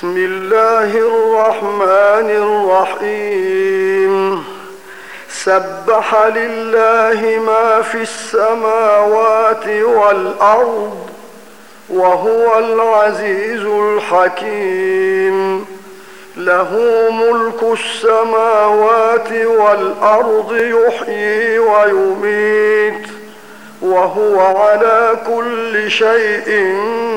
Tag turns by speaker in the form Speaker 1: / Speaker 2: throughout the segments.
Speaker 1: بسم الله الرحمن الرحيم سبح لله ما في السماوات والأرض وهو العزيز الحكيم له ملك السماوات والأرض يحيي ويميت وهو على كل شيء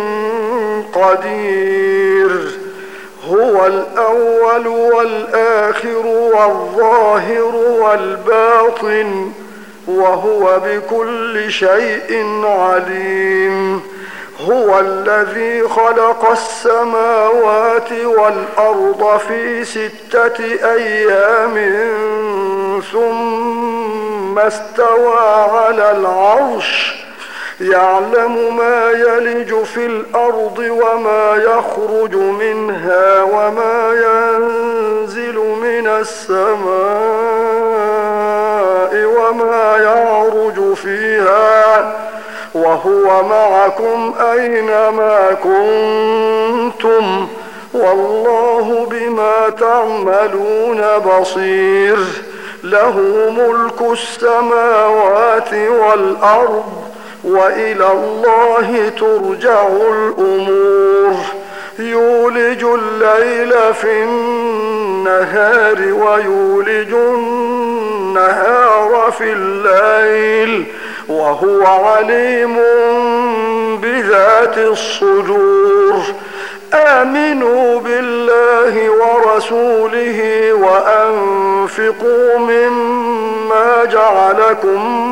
Speaker 1: قدير هو الأول والآخر والظاهر والباطن وهو بكل شيء عليم هو الذي خلق السماوات والأرض في 6 أيام ثم استوى على العرش يعلم ما يلج في الأرض وما يخرج منها وما ينزل من السماء وما يعرج فيها وهو معكم أينما كنتم والله بما تعملون بصير له ملك السماوات والأرض وإلى الله ترجع الأمور يولج الليل في النهار ويولج النهار في الليل وهو عليم بذات الصدور آمنوا بالله ورسوله وأنفقوا مما جعلكم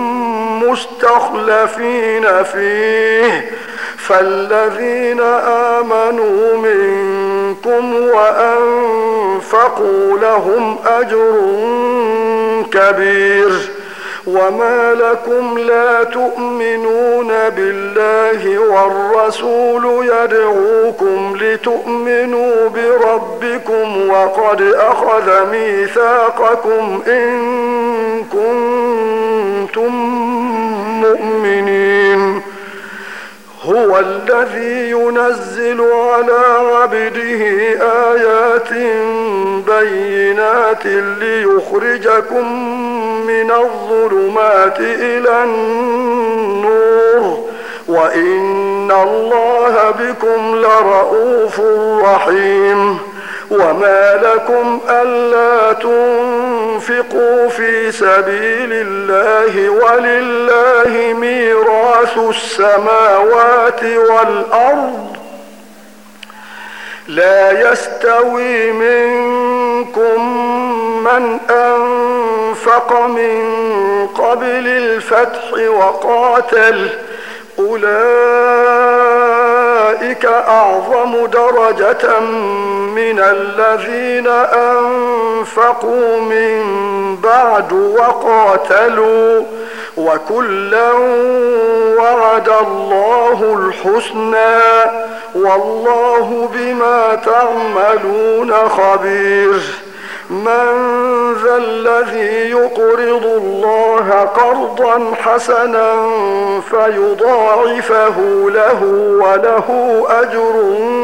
Speaker 1: مستخلفين فيه فالذين آمنوا منكم وأنفقوا لهم أجر كبير وما لكم لا تؤمنون بالله والرسول يدعوكم لتؤمنوا بربكم وقد أخذ ميثاقكم إن كنتم مؤمنين هو الذي ينزل على عبده آيات بينات ليخرجكم من الظلمات إلى النور وإن الله بكم لرؤوف رحيم وما لكم ألا تنفقوا في سبيل الله ولله ميراث السماوات والأرض لا يستوي منكم من أنفق من قبل الفتح وقاتل أولئك أعظم درجة من الذين أنفقوا من بعد وقاتلوا وكلا وعد الله الحسنى والله بما تعملون خبير من ذا الذي يقرض الله قرضا حسنا فيضاعفه له وله أجر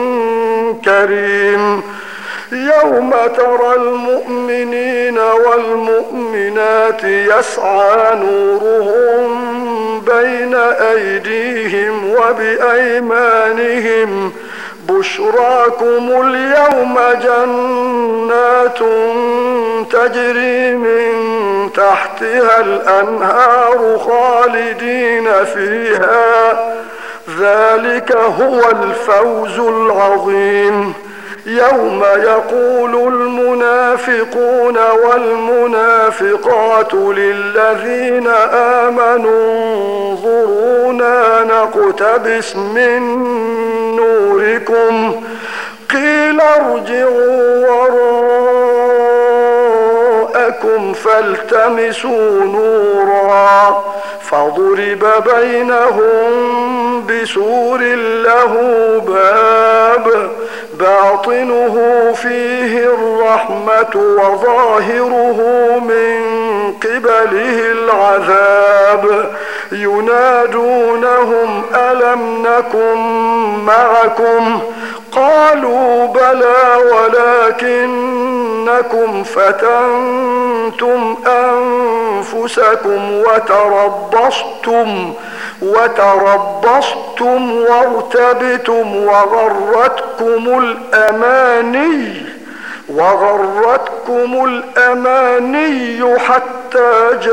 Speaker 1: كريم يوم ترى المؤمنين والمؤمنات يسعى نورهم بين أيديهم وبأيمانهم بشراكم اليوم جنات تجري من تحتها الأنهار خالدين فيها ذلك هو الفوز العظيم يوم يقول المنافقون والمنافقات للذين آمنوا انظرونا نقتبس من نوركم قيل ارجعوا وراءكم فالتمسوا نورا فضرب بينهم بسور له باب باطنه فيه الرحمة وظاهره من قبله العذاب ينادونهم ألم نكن معكم قالوا بلى ولكنكم فتنتم أنفسكم وتربصتم وارتبتم وغرتكم الأماني حتى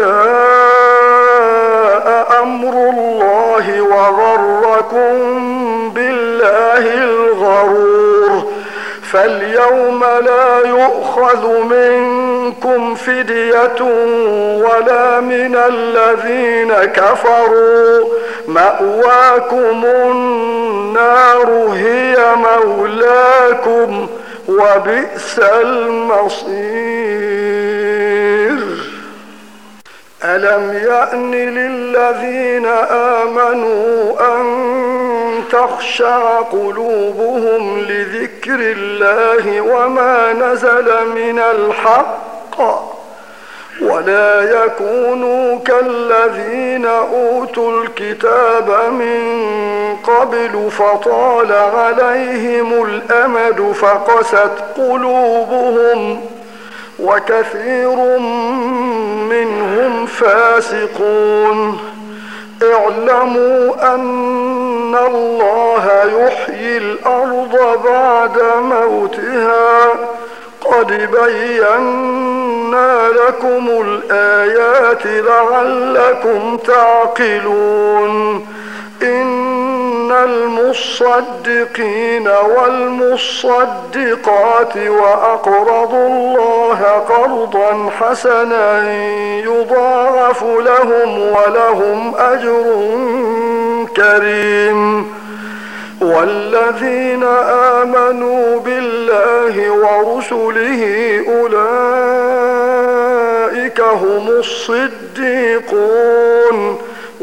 Speaker 1: جاء أمر الله وغركم بالله الغرور. فاليوم لا يؤخذ منكم فدية ولا من الذين كفروا، مأواكم النار هي مولاكم وبئس المصير. ألم يأن للذين آمنوا أن تخشع قلوبهم لذكر الله وما نزل من الحق ولا يكونوا كالذين أوتوا الكتاب من قبل فطال عليهم الأمد فقست قلوبهم وكثير منهم فاسقون. اعلموا أن الله يحيي الأرض بعد موتها قد بينا لكم الآيات لعلكم تعقلون. إن المصدقين والمصدقات وأقرضوا الله قرضا حسنا يضاعف لهم ولهم أجر كريم. والذين آمنوا بالله ورسله أولئك هم الصديقون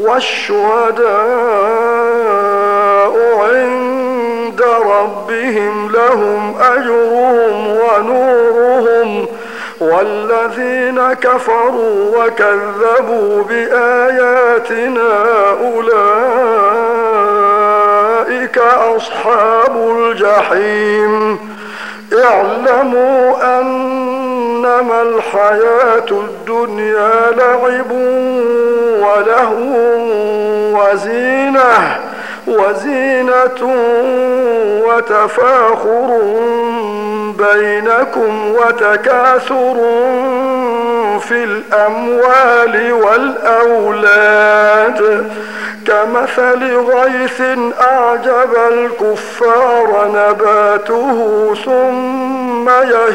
Speaker 1: والشهداء عند ربهم لهم أجرهم ونورهم. والذين كفروا وكذبوا بآياتنا أولئك أصحاب الجحيم. اعلموا أنما الحياة الدنيا لعب ولهو وزينة وتفاخر بينكم وتكاثر في الأموال والأولاد كمثل غيث أعجب الكفار نباته ثم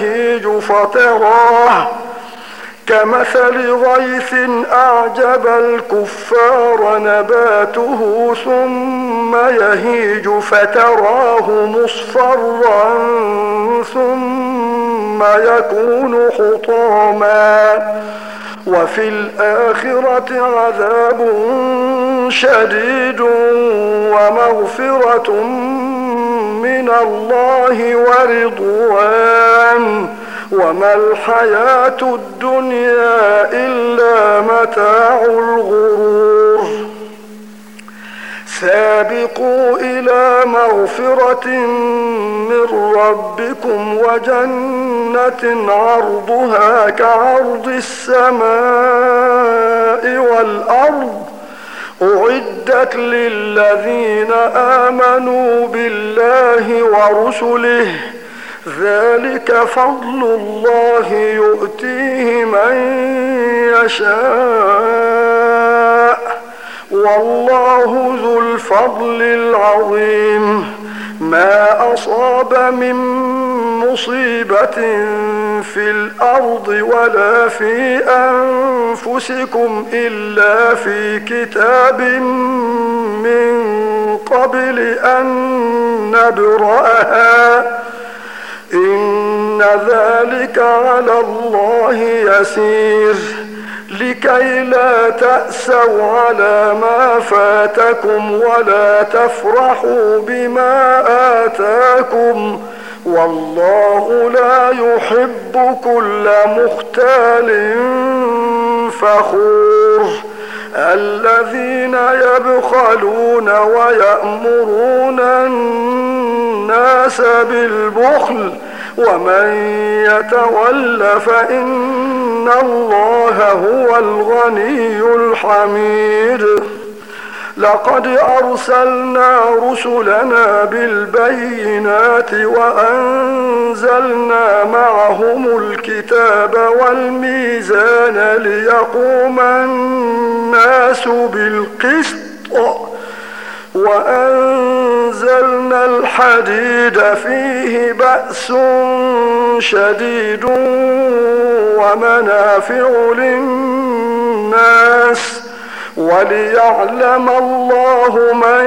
Speaker 1: يهيج فتراه مصفرا ثم يكون حطاما وفي الآخرة عذاب شديد ومغفرة من الله ورضوان وما الحياة الدنيا إلا متاع الغرور. سابقوا إلى مغفرة من ربكم وجنة عرضها كعرض السماء والأرض أعدت للذين آمنوا بالله ورسله ذلك فضل الله يؤتيه من يشاء والله ذو الفضل العظيم. ما أصاب من مصيبة في الأرض ولا في أنفسكم إلا في كتاب من قبل أن نبرأها إن ذلك على الله يسير. لكي لا تأسوا على ما فاتكم ولا تفرحوا بما آتاكم والله لا يحب كل مختال فخور. الذين يبخلون ويأمرون الناس بالبخل ومن يتول فإن الله هو الغني الحميد. لقد أرسلنا رسلنا بالبينات وأنزلنا معهم الكتاب والميزان ليقوم الناس بالقسط وأنزلنا الحديد فيه بأس شديد ومنافع للناس وليعلم الله من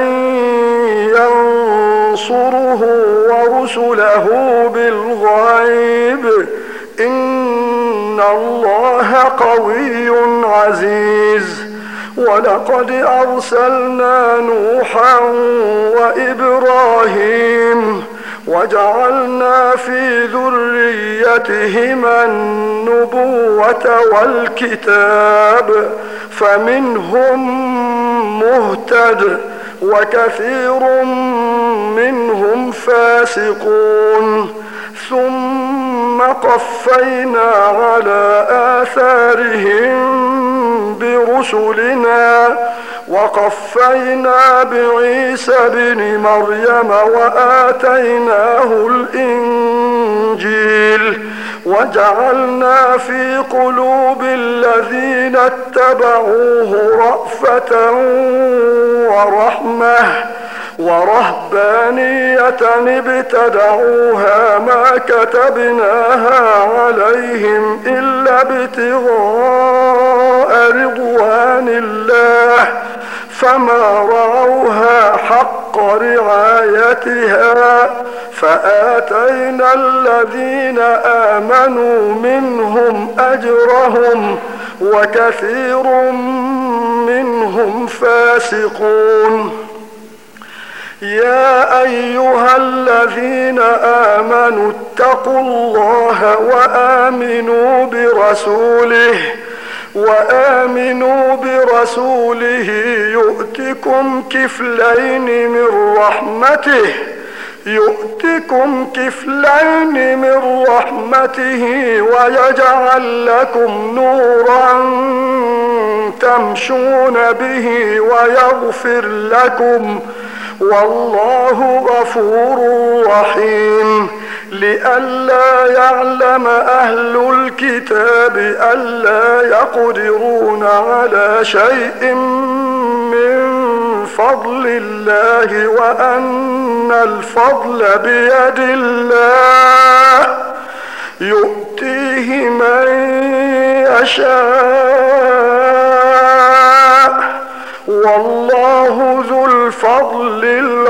Speaker 1: ينصره ورسله بالغيب إن الله قوي عزيز. ولقد أرسلنا نوحا وإبراهيم وجعلنا في ذريتهما النبوة والكتاب فمنهم مهتد وكثير منهم فاسقون ثم قفينا على آثارهم برسلنا وقفينا بعيسى ابن مريم وآتيناه الإنجيل وجعلنا في قلوب الذين اتبعوه رأفة ورحمة ورهبانية ابتدعوها ما كتبناها عليهم إلا ابتغاء رضوان الله فما رعوها حق رعايتها فآتينا الذين آمنوا منهم أجرهم وكثير منهم فاسقون. يا أيها الذين آمنوا اتقوا الله وآمنوا برسوله يؤتكم كفلين من رحمته ويجعل لكم نورا تمشون به ويغفر لكم والله غفور رحيم. لئلا يعلم أهل الكتاب ألا يقدرون على شيء من فضل الله وأن الفضل بيد الله يؤتيه من يشاء والله ذو الفضل